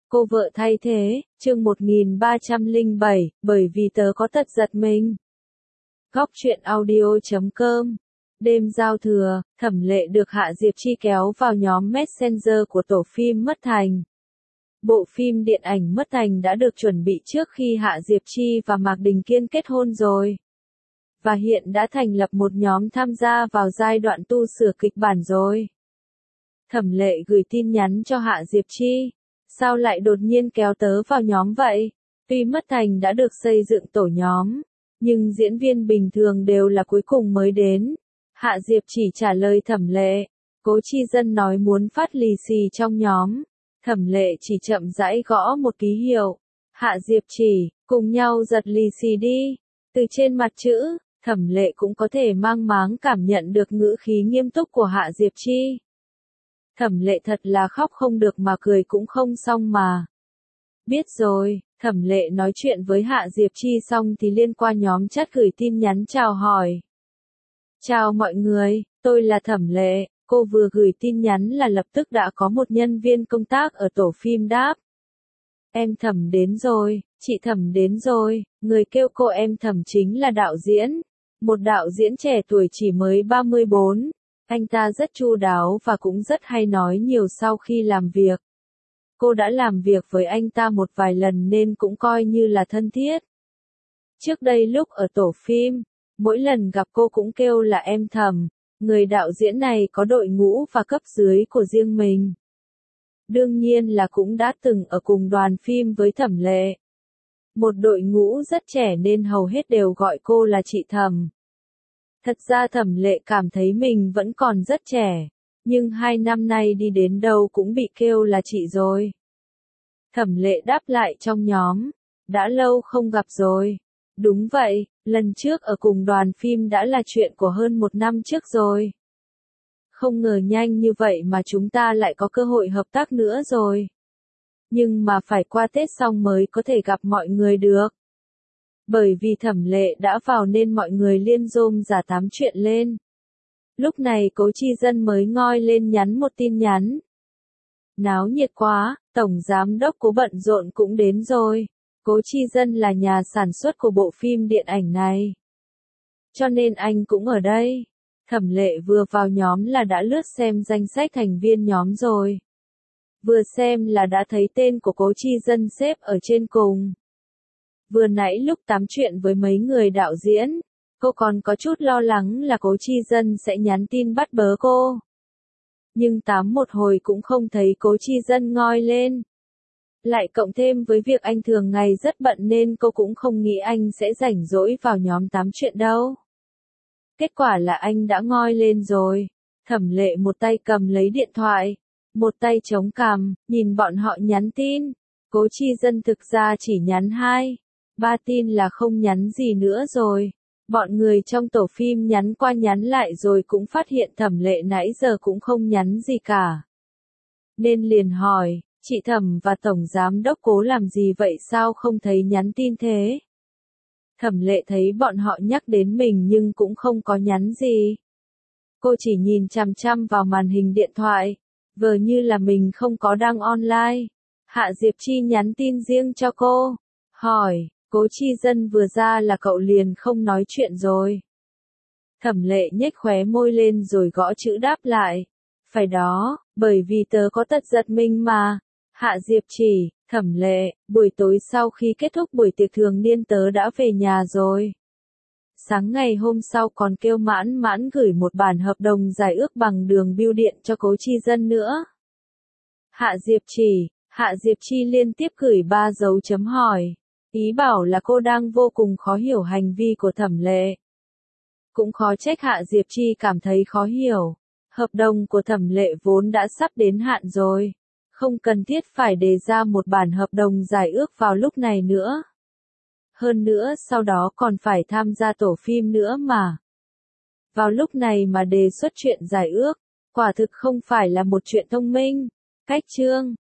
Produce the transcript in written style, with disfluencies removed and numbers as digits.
Cô vợ thay thế, chương 1307, bởi vì tớ có tật giật mình. Góc truyện audio.com. Đêm giao thừa, Thẩm Lệ được Hạ Diệp Chi kéo vào nhóm Messenger của tổ phim Mất Thành. Bộ phim điện ảnh Mất Thành đã được chuẩn bị trước khi Hạ Diệp Chi và Mạc Đình Kiên kết hôn rồi. Và hiện đã thành lập một nhóm tham gia vào giai đoạn tu sửa kịch bản rồi. Thẩm Lệ gửi tin nhắn cho Hạ Diệp Chi. Sao lại đột nhiên kéo tớ vào nhóm vậy? Tuy Mất Thành đã được xây dựng tổ nhóm, nhưng diễn viên bình thường đều là cuối cùng mới đến. Hạ Diệp chỉ trả lời Thẩm Lệ. Cố Chi Dân nói muốn phát lì xì trong nhóm. Thẩm Lệ chỉ chậm rãi gõ một ký hiệu. Hạ Diệp chỉ, cùng nhau giật lì xì đi. Từ trên mặt chữ, Thẩm Lệ cũng có thể mang máng cảm nhận được ngữ khí nghiêm túc của Hạ Diệp Chi. Thẩm Lệ thật là khóc không được mà cười cũng không xong mà. Biết rồi, Thẩm Lệ nói chuyện với Hạ Diệp Chi xong thì liên qua nhóm chat gửi tin nhắn chào hỏi. Chào mọi người, tôi là Thẩm Lệ. Cô vừa gửi tin nhắn là lập tức đã có một nhân viên công tác ở tổ phim đáp. Em Thẩm đến rồi, chị Thẩm đến rồi. Người kêu cô em Thẩm chính là đạo diễn. Một đạo diễn trẻ tuổi chỉ mới 34. Anh ta rất chu đáo và cũng rất hay nói nhiều sau khi làm việc. Cô đã làm việc với anh ta một vài lần nên cũng coi như là thân thiết. Trước đây lúc ở tổ phim, mỗi lần gặp cô cũng kêu là em Thẩm. Người đạo diễn này có đội ngũ và cấp dưới của riêng mình. Đương nhiên là cũng đã từng ở cùng đoàn phim với Thẩm Lệ. Một đội ngũ rất trẻ nên hầu hết đều gọi cô là chị Thẩm. Thật ra Thẩm Lệ cảm thấy mình vẫn còn rất trẻ, nhưng 2 năm nay đi đến đâu cũng bị kêu là chị rồi. Thẩm Lệ đáp lại trong nhóm, đã lâu không gặp rồi. Đúng vậy, lần trước ở cùng đoàn phim đã là chuyện của hơn 1 năm trước rồi. Không ngờ nhanh như vậy mà chúng ta lại có cơ hội hợp tác nữa rồi. Nhưng mà phải qua Tết xong mới có thể gặp mọi người được. Bởi vì Thẩm Lệ đã vào nên mọi người liên rôm rả tám chuyện lên. Lúc này Cố Chi Dân mới ngoi lên nhắn một tin nhắn. Náo nhiệt quá, Tổng Giám đốc Cố bận rộn cũng đến rồi. Cố Chi Dân là nhà sản xuất của bộ phim điện ảnh này. Cho nên anh cũng ở đây. Thẩm Lệ vừa vào nhóm là đã lướt xem danh sách thành viên nhóm rồi. Vừa xem là đã thấy tên của Cố Chi Dân xếp ở trên cùng. Vừa nãy lúc tám chuyện với mấy người đạo diễn, cô còn có chút lo lắng là Cố Chi Dân sẽ nhắn tin bắt bớ cô. Nhưng tám một hồi cũng không thấy Cố Chi Dân ngoi lên. Lại cộng thêm với việc anh thường ngày rất bận nên cô cũng không nghĩ anh sẽ rảnh rỗi vào nhóm tám chuyện đâu. Kết quả là anh đã ngoi lên rồi. Thẩm Lệ một tay cầm lấy điện thoại, một tay chống cằm, nhìn bọn họ nhắn tin. Cố Chi Dân thực ra chỉ nhắn 2, 3 tin là không nhắn gì nữa rồi. Bọn người trong tổ phim nhắn qua nhắn lại rồi cũng phát hiện Thẩm Lệ nãy giờ cũng không nhắn gì cả. Nên liền hỏi, chị Thẩm và Tổng Giám đốc Cố làm gì vậy sao không thấy nhắn tin thế? Thẩm Lệ thấy bọn họ nhắc đến mình nhưng cũng không có nhắn gì. Cô chỉ nhìn chằm chằm vào màn hình điện thoại, vờ như là mình không có đang online. Hạ Diệp Chi nhắn tin riêng cho cô, hỏi, Cố Chi Dân vừa ra là cậu liền không nói chuyện rồi. Thẩm Lệ nhếch khóe môi lên rồi gõ chữ đáp lại. Phải đó, bởi vì tớ có tật giật mình mà. Hạ Diệp chỉ, Thẩm Lệ, buổi tối sau khi kết thúc buổi tiệc thường niên tớ đã về nhà rồi. Sáng ngày hôm sau còn kêu Mãn Mãn gửi một bản hợp đồng giải ước bằng đường bưu điện cho Cố Chi Dân nữa. Hạ Diệp Chi liên tiếp gửi 3 dấu chấm hỏi. Ý bảo là cô đang vô cùng khó hiểu hành vi của Thẩm Lệ. Cũng khó trách Hạ Diệp Chi cảm thấy khó hiểu. Hợp đồng của Thẩm Lệ vốn đã sắp đến hạn rồi. Không cần thiết phải đề ra một bản hợp đồng giải ước vào lúc này nữa. Hơn nữa sau đó còn phải tham gia tổ phim nữa mà. Vào lúc này mà đề xuất chuyện giải ước, quả thực không phải là một chuyện thông minh. Cách chương